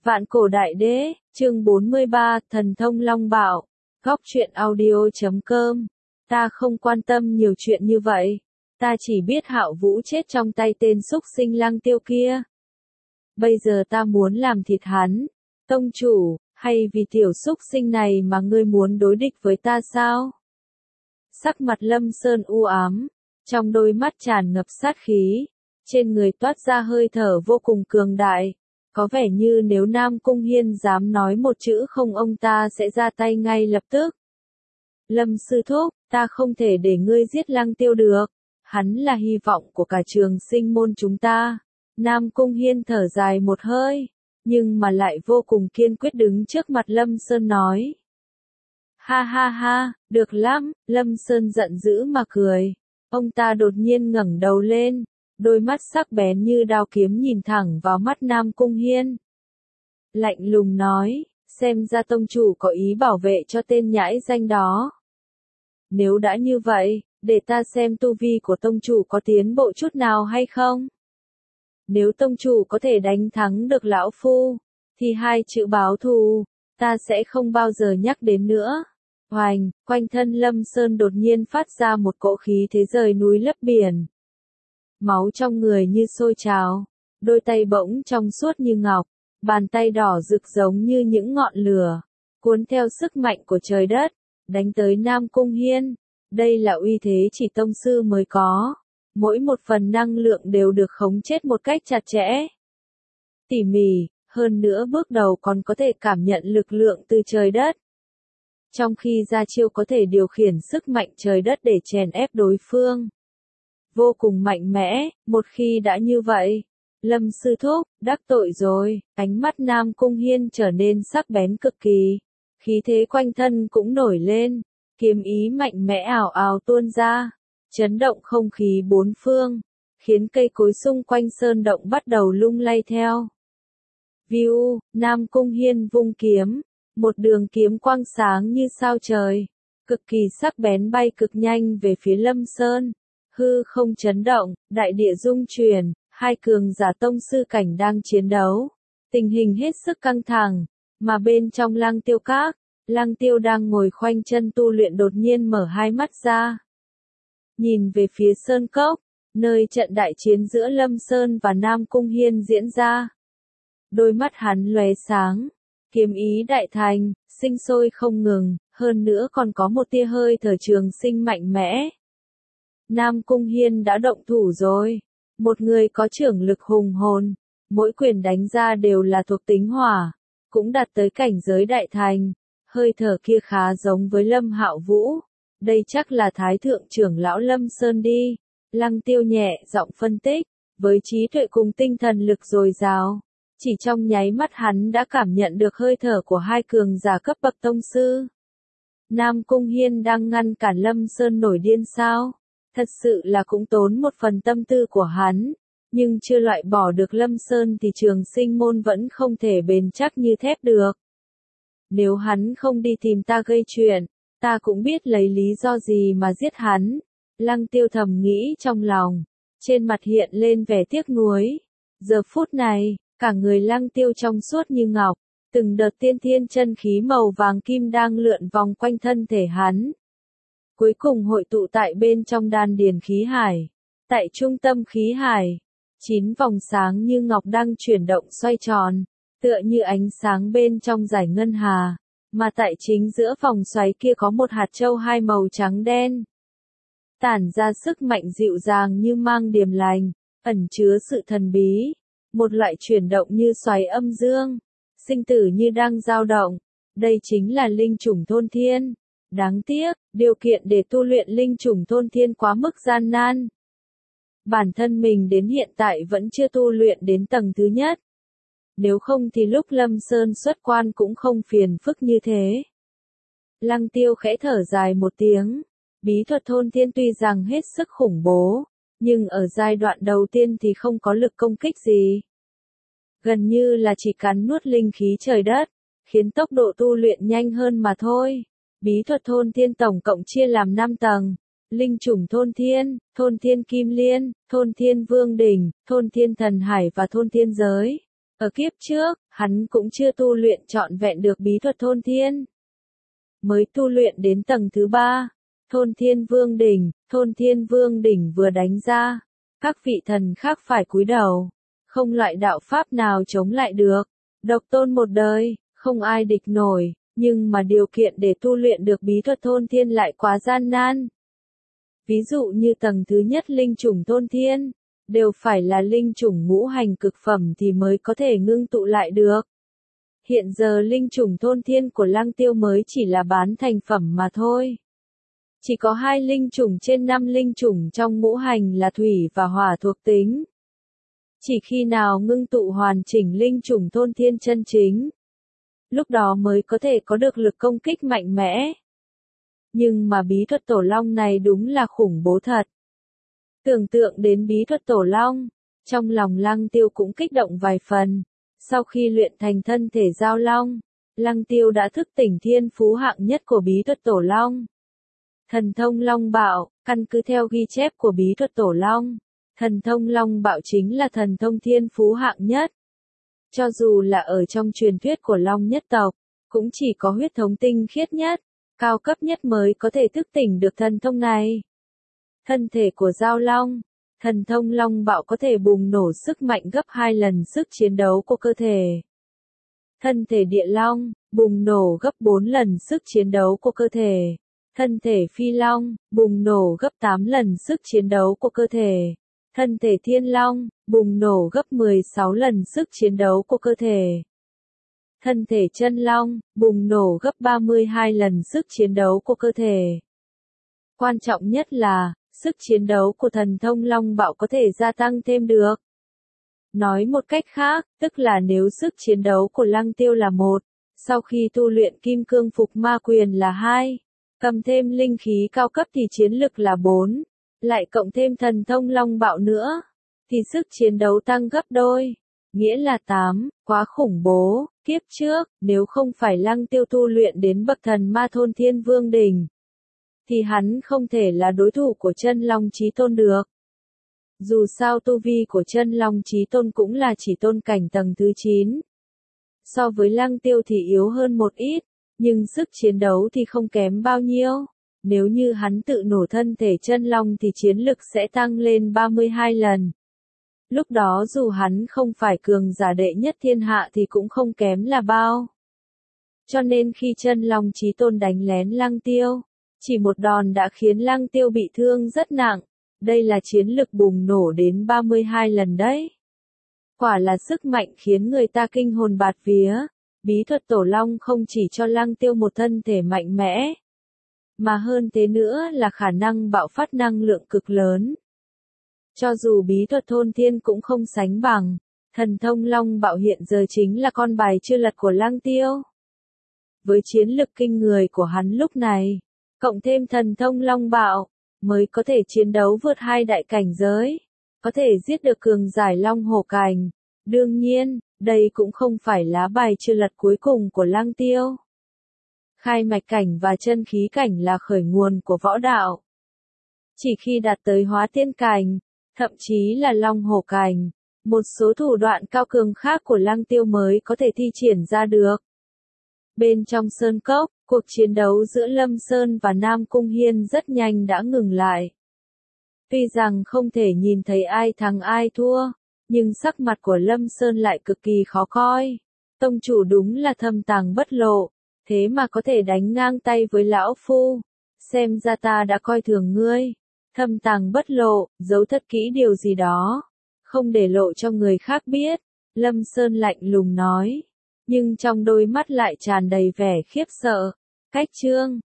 Vạn cổ đại đế, chương 43, thần thông long bạo, góc truyện audio.com. Ta không quan tâm nhiều chuyện như vậy. Ta chỉ biết Hạo Vũ chết trong tay tên súc sinh Lăng Tiêu kia. Bây giờ ta muốn làm thịt hắn. Tông chủ, hay vì tiểu súc sinh này mà ngươi muốn đối địch với ta sao? Sắc mặt Lâm Sơn u ám, trong đôi mắt tràn ngập sát khí, trên người toát ra hơi thở vô cùng cường đại. Có vẻ như nếu Nam Cung Hiên dám nói một chữ không ông ta sẽ ra tay ngay lập tức. Lâm sư thúc, ta không thể để ngươi giết Lăng Tiêu được. Hắn là hy vọng của cả trường sinh môn chúng ta. Nam Cung Hiên thở dài một hơi, nhưng mà lại vô cùng kiên quyết đứng trước mặt Lâm Sơn nói. Ha ha ha, được lắm, Lâm Sơn giận dữ mà cười. Ông ta đột nhiên ngẩng đầu lên. Đôi mắt sắc bén như đao kiếm nhìn thẳng vào mắt Nam Cung Hiên. Lạnh lùng nói, xem ra tông chủ có ý bảo vệ cho tên nhãi danh đó. Nếu đã như vậy, để ta xem tu vi của tông chủ có tiến bộ chút nào hay không. Nếu tông chủ có thể đánh thắng được lão phu, thì hai chữ báo thù, ta sẽ không bao giờ nhắc đến nữa. Hoành, quanh thân Lâm Sơn đột nhiên phát ra một cỗ khí thế rời núi lấp biển. Máu trong người như sôi trào, đôi tay bỗng trong suốt như ngọc, bàn tay đỏ rực giống như những ngọn lửa, cuốn theo sức mạnh của trời đất, đánh tới Nam Cung Hiên. Đây là uy thế chỉ tông sư mới có, mỗi một phần năng lượng đều được khống chế một cách chặt chẽ, tỉ mỉ, hơn nữa bước đầu còn có thể cảm nhận lực lượng từ trời đất. Trong khi ra chiêu có thể điều khiển sức mạnh trời đất để chèn ép đối phương. Vô cùng mạnh mẽ, một khi đã như vậy. Lâm sư thúc, đắc tội rồi, ánh mắt Nam Cung Hiên trở nên sắc bén cực kỳ. Khí thế quanh thân cũng nổi lên, kiếm ý mạnh mẽ ảo ảo tuôn ra, chấn động không khí bốn phương, khiến cây cối xung quanh sơn động bắt đầu lung lay theo. View, Nam Cung Hiên vung kiếm, một đường kiếm quang sáng như sao trời, cực kỳ sắc bén bay cực nhanh về phía Lâm Sơn. Hư không chấn động, đại địa rung chuyển, hai cường giả tông sư cảnh đang chiến đấu. Tình hình hết sức căng thẳng, mà bên trong Lăng Tiêu Các, Lăng Tiêu đang ngồi khoanh chân tu luyện đột nhiên mở hai mắt ra. Nhìn về phía Sơn Cốc, nơi trận đại chiến giữa Lâm Sơn và Nam Cung Hiên diễn ra. Đôi mắt hắn lóe sáng, kiếm ý đại thành, sinh sôi không ngừng, hơn nữa còn có một tia hơi thở trường sinh mạnh mẽ. Nam Cung Hiên đã động thủ rồi. Một người có trưởng lực hùng hồn, mỗi quyền đánh ra đều là thuộc tính hỏa, cũng đạt tới cảnh giới đại thành. Hơi thở kia khá giống với Lâm Hạo Vũ. Đây chắc là Thái thượng trưởng lão Lâm Sơn đi. Lăng Tiêu nhẹ giọng phân tích, với trí tuệ cùng tinh thần lực dồi dào, chỉ trong nháy mắt hắn đã cảm nhận được hơi thở của hai cường giả cấp bậc tông sư. Nam Cung Hiên đang ngăn cản Lâm Sơn nổi điên sao? Thật sự là cũng tốn một phần tâm tư của hắn, nhưng chưa loại bỏ được Lâm Sơn thì trường sinh môn vẫn không thể bền chắc như thép được. Nếu hắn không đi tìm ta gây chuyện, ta cũng biết lấy lý do gì mà giết hắn. Lăng Tiêu thầm nghĩ trong lòng, trên mặt hiện lên vẻ tiếc nuối. Giờ phút này, cả người Lăng Tiêu trong suốt như ngọc, từng đợt tiên thiên chân khí màu vàng kim đang lượn vòng quanh thân thể hắn. Cuối cùng hội tụ tại bên trong đan điền khí hải. Tại trung tâm khí hải, 9 vòng sáng như ngọc đang chuyển động xoay tròn, tựa như ánh sáng bên trong dải ngân hà, mà tại chính giữa vòng xoáy kia có một hạt châu hai màu trắng đen. Tản ra sức mạnh dịu dàng như mang điềm lành, ẩn chứa sự thần bí, một loại chuyển động như xoáy âm dương, sinh tử như đang dao động. Đây chính là linh chủng thôn thiên. Đáng tiếc, điều kiện để tu luyện linh chủng thôn thiên quá mức gian nan. Bản thân mình đến hiện tại vẫn chưa tu luyện đến tầng thứ nhất. Nếu không thì lúc Lâm Sơn xuất quan cũng không phiền phức như thế. Lăng Tiêu khẽ thở dài một tiếng. Bí thuật thôn thiên tuy rằng hết sức khủng bố, nhưng ở giai đoạn đầu tiên thì không có lực công kích gì. Gần như là chỉ cắn nuốt linh khí trời đất, khiến tốc độ tu luyện nhanh hơn mà thôi. Bí thuật thôn thiên tổng cộng chia làm 5 tầng. Linh chủng thôn thiên kim liên, thôn thiên vương đỉnh, thôn thiên thần hải và thôn thiên giới. Ở kiếp trước, hắn cũng chưa tu luyện trọn vẹn được bí thuật thôn thiên. Mới tu luyện đến tầng thứ 3, thôn thiên vương đỉnh vừa đánh ra, các vị thần khác phải cúi đầu, không loại đạo pháp nào chống lại được, độc tôn một đời, không ai địch nổi, nhưng mà điều kiện để tu luyện được bí thuật thôn thiên lại quá gian nan. Ví dụ như tầng thứ nhất linh chủng thôn thiên, đều phải là linh chủng ngũ hành cực phẩm thì mới có thể ngưng tụ lại được. Hiện giờ linh chủng thôn thiên của Lăng Tiêu mới chỉ là bán thành phẩm mà thôi. Chỉ có 2 linh chủng trên 5 linh chủng trong ngũ hành là thủy và hỏa thuộc tính. Chỉ khi nào ngưng tụ hoàn chỉnh linh chủng thôn thiên chân chính, lúc đó mới có thể có được lực công kích mạnh mẽ. Nhưng mà bí thuật tổ long này đúng là khủng bố thật. Tưởng tượng đến bí thuật tổ long, trong lòng Lăng Tiêu cũng kích động vài phần. Sau khi luyện thành thân thể giao long, Lăng Tiêu đã thức tỉnh thiên phú hạng nhất của bí thuật tổ long. Thần thông long bạo, căn cứ theo ghi chép của bí thuật tổ long, thần thông long bạo chính là thần thông thiên phú hạng nhất. Cho dù là ở trong truyền thuyết của long nhất tộc, cũng chỉ có huyết thống tinh khiết nhất, cao cấp nhất mới có thể thức tỉnh được thần thông này. Thân thể của giao long, thần thông long bạo có thể bùng nổ sức mạnh gấp 2 lần sức chiến đấu của cơ thể. Thân thể địa long, bùng nổ gấp 4 lần sức chiến đấu của cơ thể. Thân thể phi long, bùng nổ gấp 8 lần sức chiến đấu của cơ thể. Thân thể thiên long, bùng nổ gấp 16 lần sức chiến đấu của cơ thể. Thân thể chân long, bùng nổ gấp 32 lần sức chiến đấu của cơ thể. Quan trọng nhất là, sức chiến đấu của thần thông long bạo có thể gia tăng thêm được. Nói một cách khác, tức là nếu sức chiến đấu của Lăng Tiêu là 1, sau khi tu luyện kim cương phục ma quyền là 2, cầm thêm linh khí cao cấp thì chiến lực là 4, lại cộng thêm thần thông long bạo nữa, thì sức chiến đấu tăng gấp đôi, nghĩa là 8, quá khủng bố. Kiếp trước, nếu không phải Lăng Tiêu tu luyện đến bậc thần ma thôn thiên vương đỉnh, thì hắn không thể là đối thủ của chân long chí tôn được. Dù sao tu vi của chân long chí tôn cũng là chỉ tôn cảnh tầng thứ 9. So với Lăng Tiêu thì yếu hơn một ít, nhưng sức chiến đấu thì không kém bao nhiêu. Nếu như hắn tự nổ thân thể chân long thì chiến lực sẽ tăng lên 32 lần. Lúc đó dù hắn không phải cường giả đệ nhất thiên hạ thì cũng không kém là bao. Cho nên khi chân long chí tôn đánh lén Lăng Tiêu, chỉ một đòn đã khiến Lăng Tiêu bị thương rất nặng. Đây là chiến lực bùng nổ đến 32 lần đấy. Quả là sức mạnh khiến người ta kinh hồn bạt vía. Bí thuật tổ long không chỉ cho Lăng Tiêu một thân thể mạnh mẽ, mà hơn thế nữa là khả năng bạo phát năng lượng cực lớn. Cho dù bí thuật thôn thiên cũng không sánh bằng, thần thông long bạo hiện giờ chính là con bài chưa lật của Lăng Tiêu. Với chiến lực kinh người của hắn lúc này, cộng thêm thần thông long bạo, mới có thể chiến đấu vượt 2 đại cảnh giới, có thể giết được cường giải long hổ cảnh. Đương nhiên, đây cũng không phải lá bài chưa lật cuối cùng của Lăng Tiêu. Khai mạch cảnh và chân khí cảnh là khởi nguồn của võ đạo. Chỉ khi đạt tới hóa tiên cảnh, thậm chí là long hổ cảnh, một số thủ đoạn cao cường khác của Lăng Tiêu mới có thể thi triển ra được. Bên trong sơn cốc, cuộc chiến đấu giữa Lâm Sơn và Nam Cung Hiên rất nhanh đã ngừng lại. Tuy rằng không thể nhìn thấy ai thắng ai thua, nhưng sắc mặt của Lâm Sơn lại cực kỳ khó coi. Tông chủ đúng là thâm tàng bất lộ, thế mà có thể đánh ngang tay với lão phu. Xem ra ta đã coi thường ngươi. Thâm tàng bất lộ, giấu thật kỹ điều gì đó, không để lộ cho người khác biết. Lâm Sơn lạnh lùng nói, nhưng trong đôi mắt lại tràn đầy vẻ khiếp sợ. Cách chương